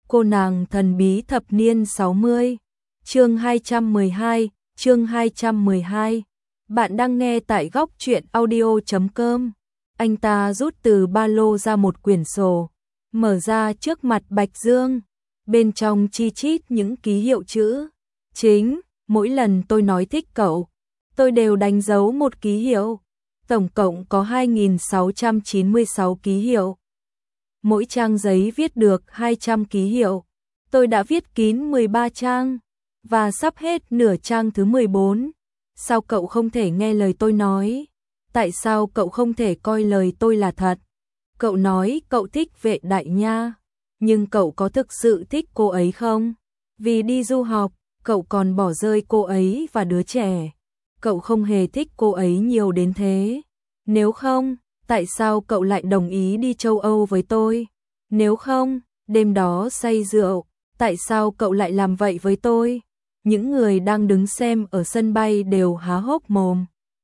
Cô nàng thần bí thập niên 60. Chương 212. Bạn đang nghe tại góc truyện audio.com. Anh ta rút từ ba lô ra một quyển sổ, mở ra trước mặt Bạch Dương. Bên trong chi chít những ký hiệu chữ. Chính, mỗi lần tôi nói thích cậu, tôi đều đánh dấu một ký hiệu. Tổng cộng có 2.696 ký hiệu. Mỗi trang giấy viết được 200 ký hiệu. Tôi đã viết kín 13 trang, và sắp hết nửa trang thứ 14. Sao cậu không thể nghe lời tôi nói? Tại sao cậu không thể coi lời tôi là thật? Cậu nói cậu thích Vệ Đại Nha, nhưng cậu có thực sự thích cô ấy không? Vì đi du học, cậu còn bỏ rơi cô ấy và đứa trẻ. Cậu không hề thích cô ấy nhiều đến thế. Nếu không, tại sao cậu lại đồng ý đi châu Âu với tôi? Nếu không, đêm đó say rượu, tại sao cậu lại làm vậy với tôi? Những người đang đứng xem ở sân bay đều há hốc mồm.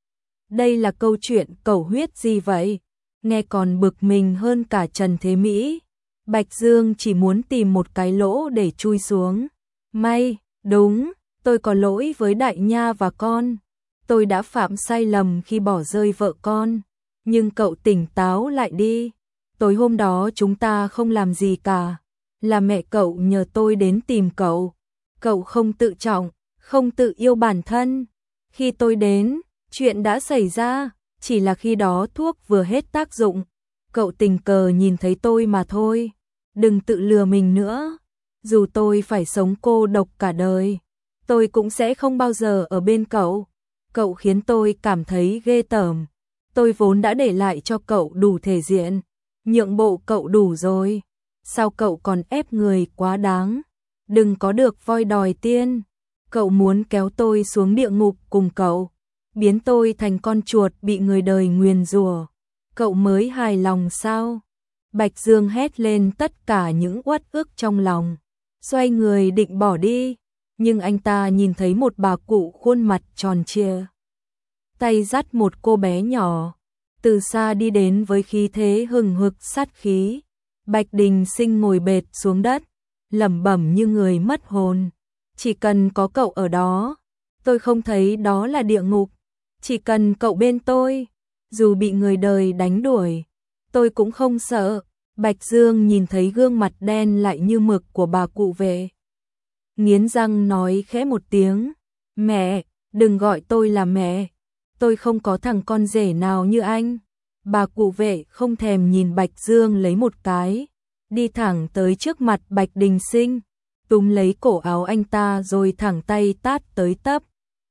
Đây là câu chuyện cầu huyết gì vậy? Nghe còn bực mình hơn cả Trần Thế Mỹ. Bạch Dương chỉ muốn tìm một cái lỗ để chui xuống. May, đúng, tôi có lỗi với Đại Nha và con. Tôi đã phạm sai lầm khi bỏ rơi vợ con. Nhưng cậu tỉnh táo lại đi. Tối hôm đó chúng ta không làm gì cả. Là mẹ cậu nhờ tôi đến tìm cậu. Cậu không tự trọng, không tự yêu bản thân. Khi tôi đến, chuyện đã xảy ra, chỉ là khi đó thuốc vừa hết tác dụng. Cậu tình cờ nhìn thấy tôi mà thôi. Đừng tự lừa mình nữa. Dù tôi phải sống cô độc cả đời, tôi cũng sẽ không bao giờ ở bên cậu. Cậu khiến tôi cảm thấy ghê tởm. Tôi vốn đã để lại cho cậu đủ thể diện. Nhượng bộ cậu đủ rồi. Sao cậu còn ép người quá đáng? Đừng có được voi đòi tiên. Cậu muốn kéo tôi xuống địa ngục cùng cậu, biến tôi thành con chuột bị người đời nguyền rủa. Cậu mới hài lòng sao? Bạch Dương hét lên tất cả những uất ức trong lòng, xoay người định bỏ đi, nhưng anh ta nhìn thấy một bà cụ khuôn mặt tròn trịa, tay dắt một cô bé nhỏ, từ xa đi đến với khí thế hừng hực sát khí. Bạch Đình Sinh ngồi bệt xuống đất, lẩm bẩm như người mất hồn. Chỉ cần có cậu ở đó, tôi không thấy đó là địa ngục. Chỉ cần cậu bên tôi, dù bị người đời đánh đuổi, tôi cũng không sợ. Bạch Dương nhìn thấy gương mặt đen lại như mực của bà cụ Vệ, nghiến răng nói khẽ một tiếng, mẹ, đừng gọi tôi là mẹ. Tôi không có thằng con rể nào như anh. Bà cụ Vệ không thèm nhìn Bạch Dương lấy một cái, đi thẳng tới trước mặt Bạch Đình Sinh, túm lấy cổ áo anh ta rồi thẳng tay tát tới tấp.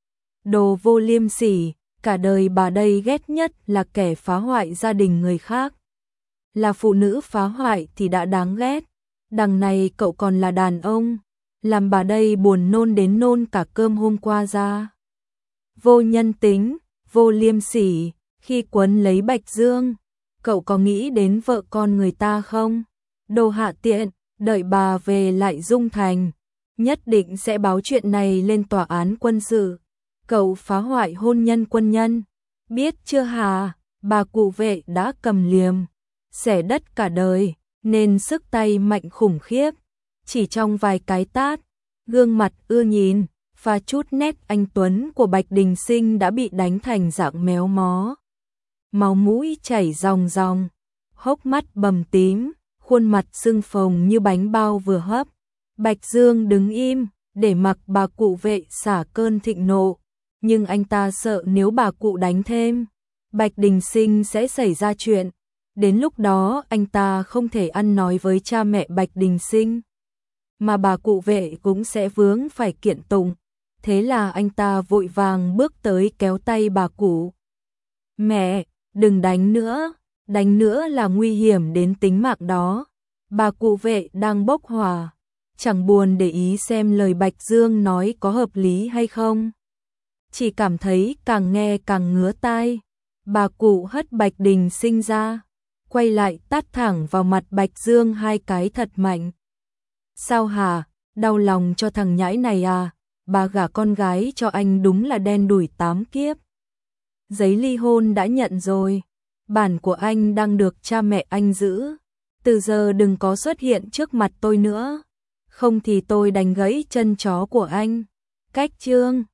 Đồ vô liêm sỉ, cả đời bà đây ghét nhất là kẻ phá hoại gia đình người khác. Là phụ nữ phá hoại thì đã đáng ghét, đằng này cậu còn là đàn ông, làm bà đây buồn nôn đến nôn cả cơm hôm qua ra. Vô nhân tính, vô liêm sỉ. Khi quấn lấy Bạch Dương, cậu có nghĩ đến vợ con người ta không? Đồ hạ tiện, đợi bà về lại Dung Thành, nhất định sẽ báo chuyện này lên tòa án quân sự. Cậu phá hoại hôn nhân quân nhân, biết chưa hả? Bà cụ Vệ đã cầm liềm, xẻ đất cả đời, nên sức tay mạnh khủng khiếp. Chỉ trong vài cái tát, gương mặt ưa nhìn, và chút nét anh tuấn của Bạch Đình Sinh đã bị đánh thành dạng méo mó. Máu mũi chảy ròng ròng, hốc mắt bầm tím, khuôn mặt sưng phồng như bánh bao vừa hấp. Bạch Dương đứng im, để mặc bà cụ Vệ xả cơn thịnh nộ, nhưng anh ta sợ nếu bà cụ đánh thêm, Bạch Đình Sinh sẽ xảy ra chuyện. Đến lúc đó anh ta không thể ăn nói với cha mẹ Bạch Đình Sinh, mà bà cụ Vệ cũng sẽ vướng phải kiện tụng. Thế là anh ta vội vàng bước tới kéo tay bà cụ. Mẹ, đừng đánh nữa là nguy hiểm đến tính mạng đó. Bà cụ Vệ đang bốc hỏa, chẳng buồn để ý xem lời Bạch Dương nói có hợp lý hay không. Chỉ cảm thấy càng nghe càng ngứa tai. Bà cụ hất Bạch Đình Sinh ra, quay lại tát thẳng vào mặt Bạch Dương hai cái thật mạnh. Sao hả, đau lòng cho thằng nhãi này à? Bà gả con gái cho anh đúng là đen đủi 8 kiếp. Giấy ly hôn đã nhận rồi, bản của anh đang được cha mẹ anh giữ. Từ giờ đừng có xuất hiện trước mặt tôi nữa. không thì tôi đánh gãy chân chó của anh. Cách chương